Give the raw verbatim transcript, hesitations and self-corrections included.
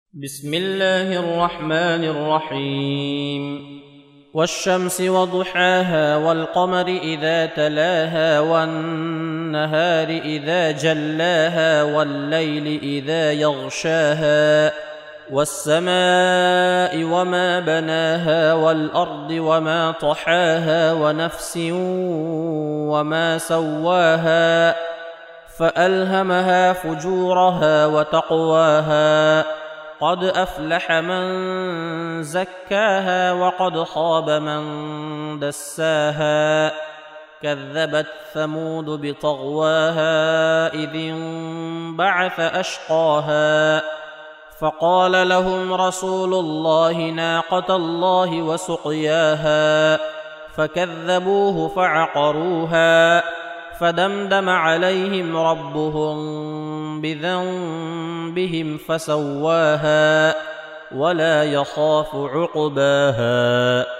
بسم الله الرحمن الرحيم والشمس وضحاها والقمر إذا تلاها والنهار إذا جلاها والليل إذا يغشاها والسماء وما بناها والأرض وما طحاها ونفس وما سواها فألهمها فجورها وتقواها قد أفلح من زكاها وقد خاب من دساها كذبت ثمود بطغواها إذ انبعث أشقاها فقال لهم رسول الله ناقة الله وسقياها فكذبوه فعقروها فدمدم عليهم ربهم بذنبهم فسواها ولا يخاف عقباها.